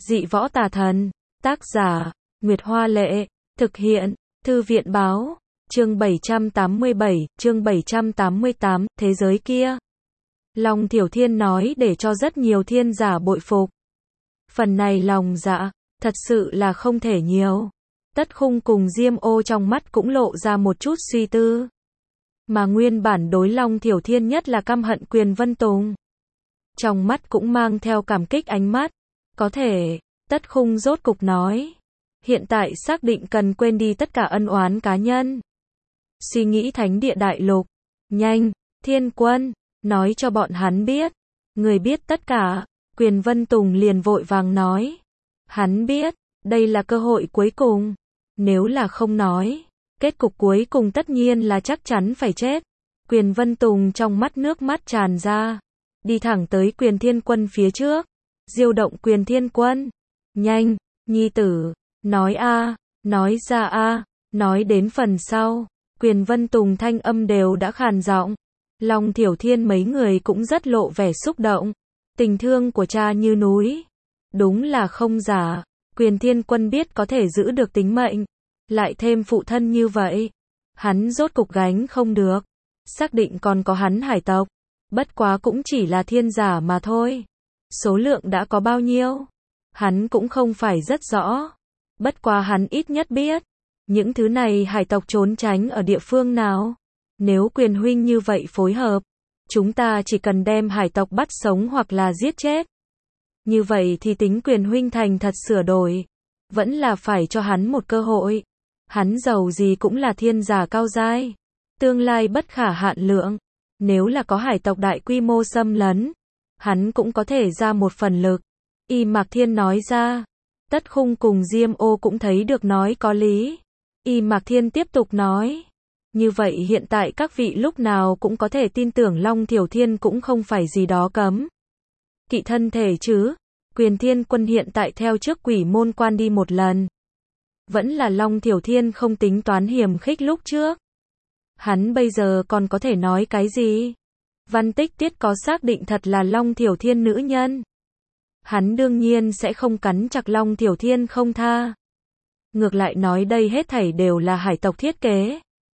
Dị võ tà thần. Tác giả, Nguyệt Hoa Lệ. Thực hiện, Thư viện Báo. Chương 787, chương 788, thế giới kia. Long Thiểu Thiên nói để cho rất nhiều thiên giả bội phục. Phần này lòng dạ, thật sự là không thể nhiều. Tất Khung cùng Diêm Ô trong mắt cũng lộ ra một chút suy tư. Mà nguyên bản đối Long Thiểu Thiên nhất là căm hận Quyền Vân Tùng. Trong mắt cũng mang theo cảm kích ánh mắt. Có thể, Tất Khung rốt cục nói. Hiện tại xác định cần quên đi tất cả ân oán cá nhân. Suy nghĩ thánh địa đại lục. Nhanh, Thiên Quân, nói cho bọn hắn biết. Người biết tất cả. Quyền Vân Tùng liền vội vàng nói. Hắn biết, đây là cơ hội cuối cùng. Nếu là không nói, kết cục cuối cùng tất nhiên là chắc chắn phải chết. Quyền Vân Tùng trong mắt nước mắt tràn ra. Đi thẳng tới Quyền Thiên Quân phía trước. Diêu động Quyền Thiên Quân. Nhanh, nhi tử, nói a, nói ra a. Nói đến phần sau, Quyền Vân Tùng thanh âm đều đã khàn giọng. Long Thiểu Thiên mấy người cũng rất lộ vẻ xúc động. Tình thương của cha như núi. Đúng là không giả. Quyền Thiên Quân biết có thể giữ được tính mệnh. Lại thêm phụ thân như vậy. Hắn rốt cục gánh không được. Xác định còn có hắn hải tộc. Bất quá cũng chỉ là thiên giả mà thôi. Số lượng đã có bao nhiêu? Hắn cũng không phải rất rõ. Bất quá hắn ít nhất biết. Những thứ này hải tộc trốn tránh ở địa phương nào? Nếu Quyền huynh như vậy phối hợp. Chúng ta chỉ cần đem hải tộc bắt sống hoặc là giết chết. Như vậy thì tính Quyền huynh thành thật sửa đổi. Vẫn là phải cho hắn một cơ hội. Hắn giàu gì cũng là thiên giả cao giai. Tương lai bất khả hạn lượng. Nếu là có hải tộc đại quy mô xâm lấn. Hắn cũng có thể ra một phần lực. Y Mạc Thiên nói ra. Tất Khung cùng Diêm Ô cũng thấy được nói có lý. Y Mạc Thiên tiếp tục nói. Như vậy hiện tại các vị lúc nào cũng có thể tin tưởng Long Thiểu Thiên cũng không phải gì đó cấm. Kỵ thân thể chứ. Quyền Thiên Quân hiện tại theo trước Quỷ Môn Quan đi một lần. Vẫn là Long Thiểu Thiên không tính toán hiểm khích lúc trước. Hắn bây giờ còn có thể nói cái gì? Văn Tích Tiết có xác định thật là Long Thiểu Thiên nữ nhân. Hắn đương nhiên sẽ không cắn chặt Long Thiểu Thiên không tha. Ngược lại nói đây hết thảy đều là hải tộc thiết kế.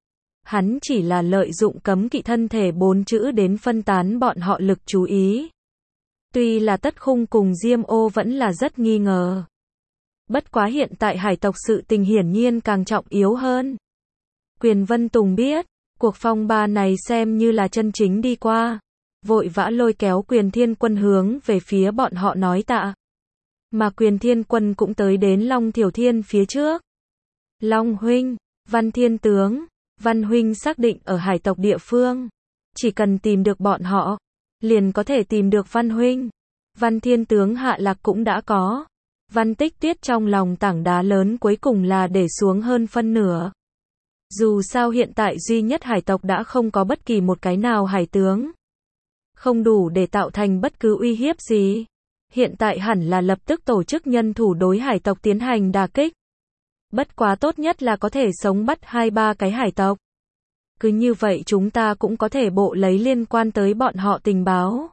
Hắn chỉ là lợi dụng cấm kỵ thân thể 4 chữ đến phân tán bọn họ lực chú ý. Tuy là Tất Khung cùng Diêm Ô vẫn là rất nghi ngờ. Bất quá hiện tại hải tộc sự tình hiển nhiên càng trọng yếu hơn. Quyền Vân Tùng biết, cuộc phong ba này xem như là chân chính đi qua. Vội vã lôi kéo Quyền Thiên Quân hướng về phía bọn họ nói tạ. Mà Quyền Thiên Quân cũng tới đến Long Thiểu Thiên phía trước. Long huynh, Văn Thiên tướng, Văn huynh xác định ở hải tộc địa phương. Chỉ cần tìm được bọn họ, liền có thể tìm được Văn huynh. Văn Thiên tướng hạ lạc cũng đã có. Văn Tích Tiết trong lòng tảng đá lớn cuối cùng là để xuống hơn phân nửa. Dù sao hiện tại duy nhất hải tộc đã không có bất kỳ một cái nào hải tướng. Không đủ để tạo thành bất cứ uy hiếp gì. Hiện tại hẳn là lập tức tổ chức nhân thủ đối hải tộc tiến hành đả kích. Bất quá tốt nhất là có thể sống bắt 2-3 cái hải tộc. Cứ như vậy chúng ta cũng có thể bộ lấy liên quan tới bọn họ tình báo.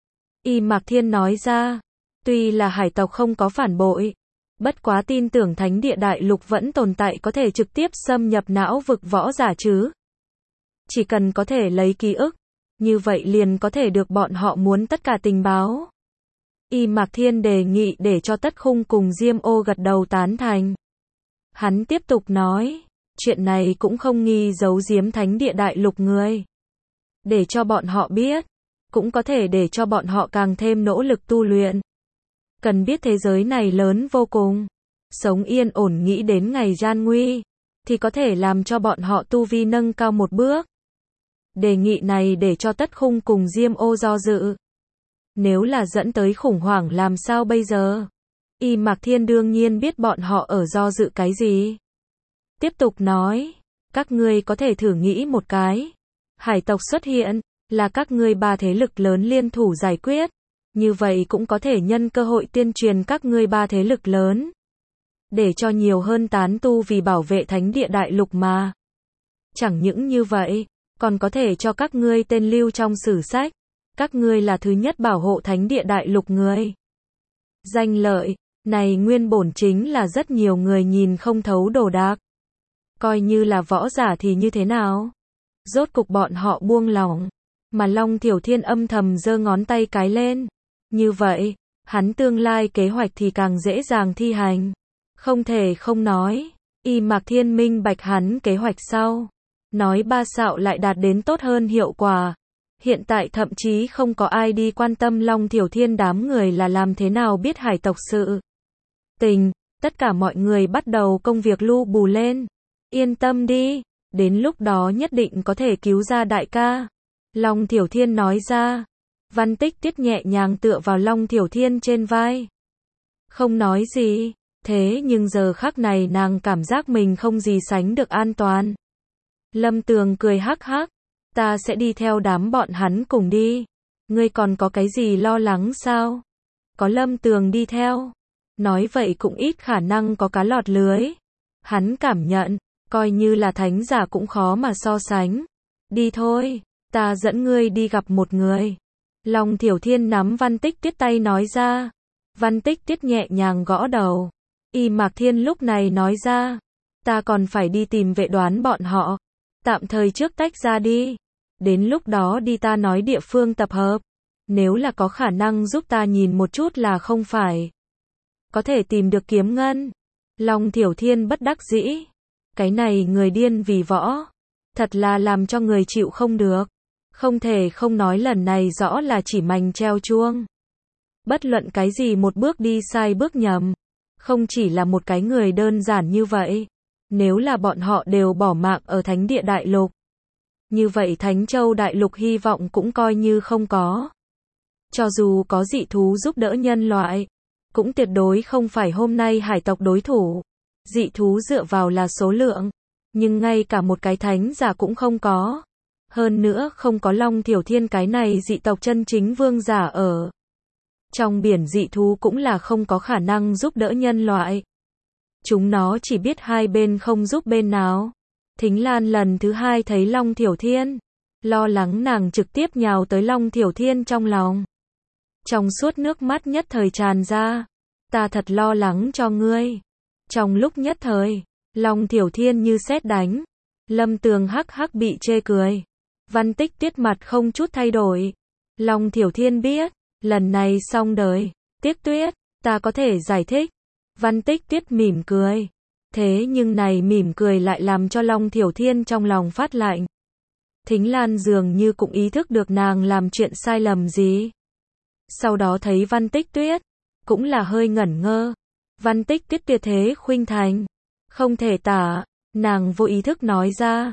Y Mạc Thiên nói ra. Tuy là hải tộc không có phản bội. Bất quá tin tưởng thánh địa đại lục vẫn tồn tại có thể trực tiếp xâm nhập não vực võ giả chứ. Chỉ cần có thể lấy ký ức. Như vậy liền có thể được bọn họ muốn tất cả tình báo. Y Mạc Thiên đề nghị để cho Tất Khung cùng Diêm Ô gật đầu tán thành. Hắn tiếp tục nói. Chuyện này cũng không nghi giấu giếm thánh địa đại lục người. Để cho bọn họ biết. Cũng có thể để cho bọn họ càng thêm nỗ lực tu luyện. Cần biết thế giới này lớn vô cùng. Sống yên ổn nghĩ đến ngày gian nguy. Thì có thể làm cho bọn họ tu vi nâng cao một bước. Đề nghị này để cho Tất Khung cùng Diêm Ô do dự. Nếu là dẫn tới khủng hoảng làm sao bây giờ? Y Mạc Thiên đương nhiên biết bọn họ ở do dự cái gì. Tiếp tục nói. Các ngươi có thể thử nghĩ một cái. Hải tộc xuất hiện. Là các ngươi 3 thế lực lớn liên thủ giải quyết. Như vậy cũng có thể nhân cơ hội tuyên truyền các ngươi 3 thế lực lớn. Để cho nhiều hơn tán tu vì bảo vệ thánh địa đại lục mà. Chẳng những như vậy. Còn có thể cho các ngươi tên lưu trong sử sách. Các ngươi là thứ nhất bảo hộ thánh địa đại lục người. Danh lợi, Này nguyên bổn chính là rất nhiều người nhìn không thấu đồ đạc. Coi như là võ giả thì như thế nào? Rốt cục bọn họ buông lỏng. Mà Long Thiểu Thiên âm thầm giơ ngón tay cái lên. Như vậy, hắn tương lai kế hoạch thì càng dễ dàng thi hành. Không thể không nói. Y Mạc Thiên minh bạch hắn kế hoạch sau. Nói ba xạo lại đạt đến tốt hơn hiệu quả. Hiện tại thậm chí không có ai đi quan tâm Long Thiểu Thiên đám người là làm thế nào biết hải tộc sự tình. Tất cả mọi người bắt đầu công việc lu bù lên. Yên tâm đi, đến lúc đó nhất định có thể cứu ra đại ca. Long Thiểu Thiên nói ra. Văn Tích Tiết nhẹ nhàng tựa vào Long Thiểu Thiên trên vai. Không nói gì, thế nhưng giờ khắc này nàng cảm giác mình không gì sánh được an toàn. Lâm Tường cười hắc hắc, ta sẽ đi theo đám bọn hắn cùng đi. Ngươi còn có cái gì lo lắng sao? Có Lâm Tường đi theo. Nói vậy cũng ít khả năng có cá lọt lưới. Hắn cảm nhận, coi như là thánh giả cũng khó mà so sánh. Đi thôi, ta dẫn ngươi đi gặp một người. Long Thiểu Thiên nắm Văn Tích Tiết tay nói ra. Văn Tích Tiết nhẹ nhàng gõ đầu. Y Mạc Thiên lúc này nói ra. Ta còn phải đi tìm vệ đoán bọn họ. Tạm thời trước tách ra đi. Đến lúc đó đi ta nói địa phương tập hợp. Nếu là có khả năng giúp ta nhìn một chút là không phải. Có thể tìm được kiếm ngân. Long Thiểu Thiên bất đắc dĩ. Cái này người điên vì võ. Thật là làm cho người chịu không được. Không thể không nói lần này rõ là chỉ mành treo chuông. Bất luận cái gì một bước đi sai bước nhầm. Không chỉ là một cái người đơn giản như vậy. Nếu là bọn họ đều bỏ mạng ở Thánh Địa Đại Lục. Như vậy Thánh Châu Đại Lục hy vọng cũng coi như không có. Cho dù có dị thú giúp đỡ nhân loại. Cũng tuyệt đối không phải hôm nay hải tộc đối thủ. Dị thú dựa vào là số lượng. Nhưng ngay cả một cái thánh giả cũng không có. Hơn nữa không có Long Thiểu Thiên cái này dị tộc chân chính vương giả ở. Trong biển dị thú cũng là không có khả năng giúp đỡ nhân loại. Chúng nó chỉ biết hai bên không giúp bên nào. Thính Lan lần thứ hai thấy Long Thiểu Thiên. Lo lắng nàng trực tiếp nhào tới Long Thiểu Thiên trong lòng. Trong suốt nước mắt nhất thời tràn ra. Ta thật lo lắng cho ngươi. Trong lúc nhất thời, Long Thiểu Thiên như sét đánh. Lâm Tường hắc hắc bị chê cười. Văn Tích Tiết mặt không chút thay đổi. Long Thiểu Thiên biết, lần này xong đời. Tiếc Tuyết, ta có thể giải thích. Văn Tích Tiết mỉm cười. Thế nhưng này mỉm cười lại làm cho Long Thiểu Thiên trong lòng phát lạnh. Thính Lan dường như cũng ý thức được nàng làm chuyện sai lầm gì. Sau đó thấy Văn Tích Tuyết, cũng là hơi ngẩn ngơ. Văn Tích Tuyết tuyệt thế khuynh thành. Không thể tả, nàng vô ý thức nói ra.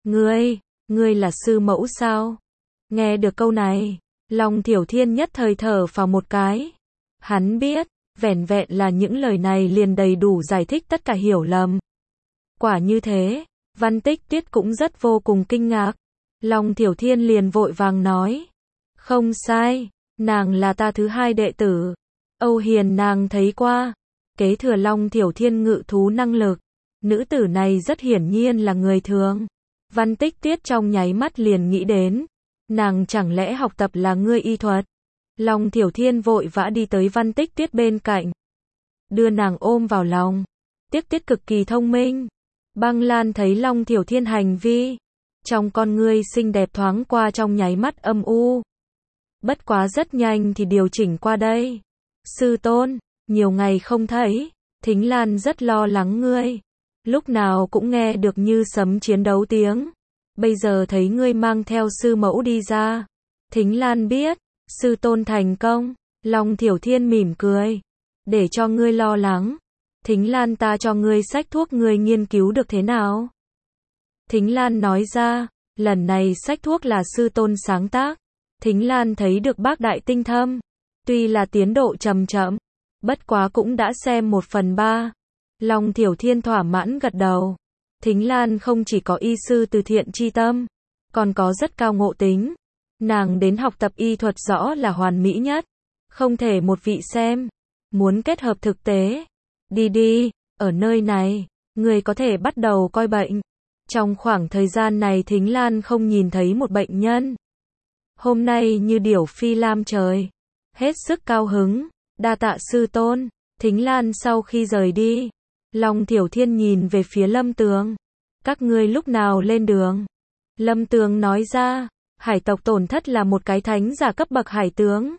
Ngươi là sư mẫu sao? Nghe được câu này, Long Thiểu Thiên nhất thời thở phào một cái. Hắn biết, vẻn vẹn là những lời này liền đầy đủ giải thích tất cả hiểu lầm. Quả như thế, Văn Tích Tuyết cũng rất vô cùng kinh ngạc. Long Thiểu Thiên liền vội vàng nói. Không sai, nàng là ta thứ hai đệ tử. Âu Hiền nàng thấy qua. Kế thừa Long Thiểu Thiên ngự thú năng lực. Nữ tử này rất hiển nhiên là người thường. Văn Tích Tuyết trong nháy mắt liền nghĩ đến. Nàng chẳng lẽ học tập là ngươi y thuật. Long Thiểu Thiên vội vã đi tới Văn Tích Tuyết bên cạnh. Đưa nàng ôm vào lòng. Tích Tuyết cực kỳ thông minh. Băng Lan thấy Long Thiểu Thiên hành vi. Trong con ngươi xinh đẹp thoáng qua trong nháy mắt âm u. Bất quá rất nhanh thì điều chỉnh qua đây. Sư tôn, nhiều ngày không thấy. Thính Lan rất lo lắng ngươi. Lúc nào cũng nghe được như sấm chiến đấu tiếng. Bây giờ thấy ngươi mang theo sư mẫu đi ra. Thính Lan biết, sư tôn thành công. Long Thiểu Thiên mỉm cười. Để cho ngươi lo lắng. Thính Lan ta cho ngươi sách thuốc ngươi nghiên cứu được thế nào? Thính Lan nói ra, lần này sách thuốc là sư tôn sáng tác. Thính Lan thấy được bác đại tinh thâm. Tuy là tiến độ chậm chậm, bất quá cũng đã xem 1/3. Long Thiểu Thiên thỏa mãn gật đầu. Thính Lan không chỉ có y sư từ thiện chi tâm, còn có rất cao ngộ tính. Nàng đến học tập y thuật rõ là hoàn mỹ nhất. Không thể một vị xem. Muốn kết hợp thực tế. Đi, ở nơi này, người có thể bắt đầu coi bệnh. Trong khoảng thời gian này Thính Lan không nhìn thấy một bệnh nhân. Hôm nay như điểu phi lam trời. Hết sức cao hứng. Đa tạ sư tôn. Thính Lan sau khi rời đi, Long Thiểu Thiên nhìn về phía Lâm Tường. Các ngươi lúc nào lên đường? Lâm Tường nói ra, hải tộc tổn thất là một cái thánh giả cấp bậc hải tướng.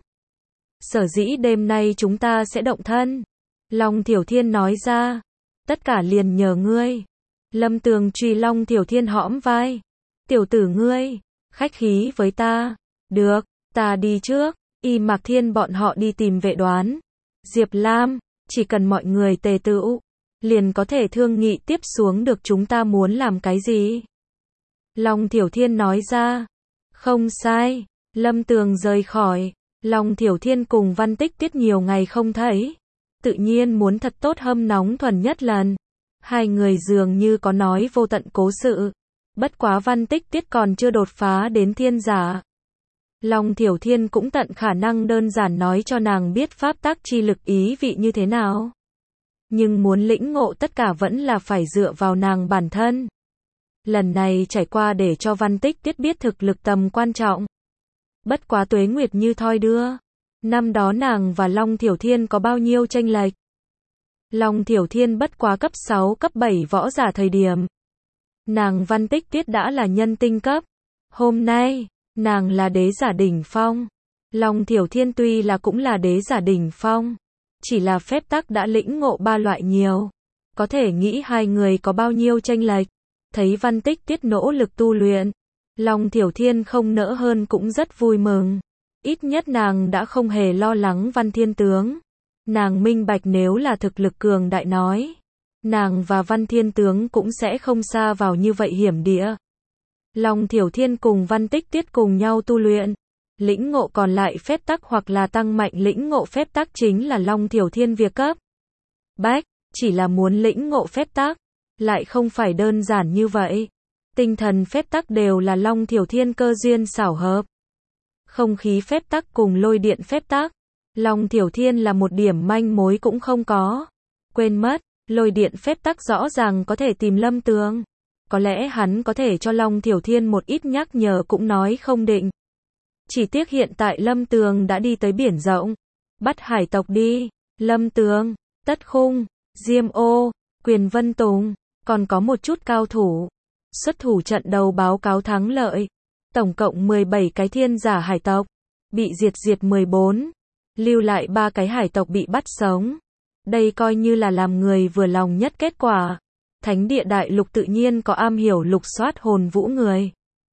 Sở dĩ đêm nay chúng ta sẽ động thân. Long Thiểu Thiên nói ra, tất cả liền nhờ ngươi. Lâm Tường truy Long Thiểu Thiên hõm vai. Tiểu tử ngươi, khách khí với ta. Được, ta đi trước. Y Mạc Thiên bọn họ đi tìm Vệ Đoán, Diệp Lam, chỉ cần mọi người tề tựu, liền có thể thương nghị tiếp xuống được chúng ta muốn làm cái gì. Long Thiểu Thiên nói ra, không sai. Lâm Tường rời khỏi. Long Thiểu Thiên cùng Văn Tích Tiết nhiều ngày không thấy, tự nhiên muốn thật tốt hâm nóng thuần nhất lần. Hai người dường như có nói vô tận cố sự. Bất quá Văn Tích Tiết còn chưa đột phá đến thiên giả. Long Thiểu Thiên cũng tận khả năng đơn giản nói cho nàng biết pháp tắc chi lực ý vị như thế nào. Nhưng muốn lĩnh ngộ tất cả vẫn là phải dựa vào nàng bản thân. Lần này trải qua để cho Văn Tích Tiết biết thực lực tầm quan trọng. Bất quá tuế nguyệt như thoi đưa. Năm đó nàng và Long Thiểu Thiên có bao nhiêu chênh lệch. Long Thiểu Thiên bất quá cấp 6 cấp 7 võ giả thời điểm. Nàng Văn Tích Tiết đã là nhân tinh cấp. Hôm nay, nàng là đế giả đỉnh phong. Long Thiểu Thiên tuy là cũng là đế giả đỉnh phong. Chỉ là phép tắc đã lĩnh ngộ ba loại nhiều. Có thể nghĩ hai người có bao nhiêu chênh lệch. Thấy Văn Tích Tiết nỗ lực tu luyện. Long Thiểu Thiên không nỡ hơn cũng rất vui mừng. Ít nhất nàng đã không hề lo lắng Văn Thiên Tướng. Nàng minh bạch nếu là thực lực cường đại nói, nàng và Văn Thiên Tướng cũng sẽ không xa vào như vậy hiểm địa. Long Thiểu Thiên cùng Văn Tích Tiết cùng nhau tu luyện. Lĩnh ngộ còn lại phép tắc hoặc là tăng mạnh lĩnh ngộ phép tắc chính là Long Thiểu Thiên việc cấp bách, chỉ là muốn lĩnh ngộ phép tắc, lại không phải đơn giản như vậy. Tinh thần phép tắc đều là Long Thiểu Thiên cơ duyên xảo hợp. Không khí phép tắc cùng lôi điện phép tắc, Long Thiểu Thiên là một điểm manh mối cũng không có. Quên mất, lôi điện phép tắc rõ ràng có thể tìm Lâm Tường. Có lẽ hắn có thể cho Long Thiểu Thiên một ít nhắc nhở cũng nói không định. Chỉ tiếc hiện tại Lâm Tường đã đi tới biển rộng. Bắt hải tộc đi. Lâm Tường, Tất Khung, Diêm Ô, Quyền Vân Tùng, còn có một chút cao thủ. Xuất thủ trận đầu báo cáo thắng lợi. Tổng cộng 17 cái thiên giả hải tộc. Bị diệt 14. Lưu lại 3 cái hải tộc bị bắt sống. Đây coi như là làm người vừa lòng nhất kết quả. Thánh địa đại lục tự nhiên có am hiểu lục soát hồn vũ người.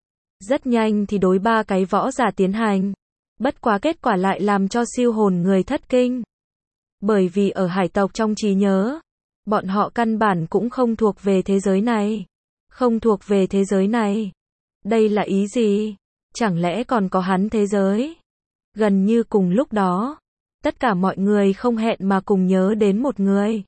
Rất nhanh thì đối 3 cái võ giả tiến hành. Bất quá kết quả lại làm cho siêu hồn người thất kinh. Bởi vì ở hải tộc trong trí nhớ, bọn họ căn bản cũng không thuộc về thế giới này. Không thuộc về thế giới này. Đây là ý gì? Chẳng lẽ còn có hắn thế giới? Gần như cùng lúc đó, tất cả mọi người không hẹn mà cùng nhớ đến một người.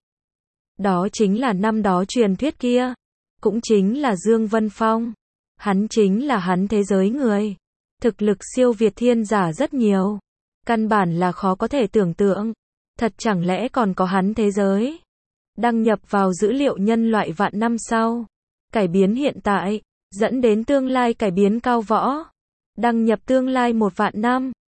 Đó chính là năm đó truyền thuyết kia. Cũng chính là Dương Vân Phong. Hắn chính là hắn thế giới người. Thực lực siêu việt thiên giả rất nhiều. Căn bản là khó có thể tưởng tượng. Thật chẳng lẽ còn có hắn thế giới? Đăng nhập vào dữ liệu nhân loại vạn năm sau. Cải biến hiện tại, dẫn đến tương lai cải biến cao võ. Đăng nhập tương lai 1 vạn năm.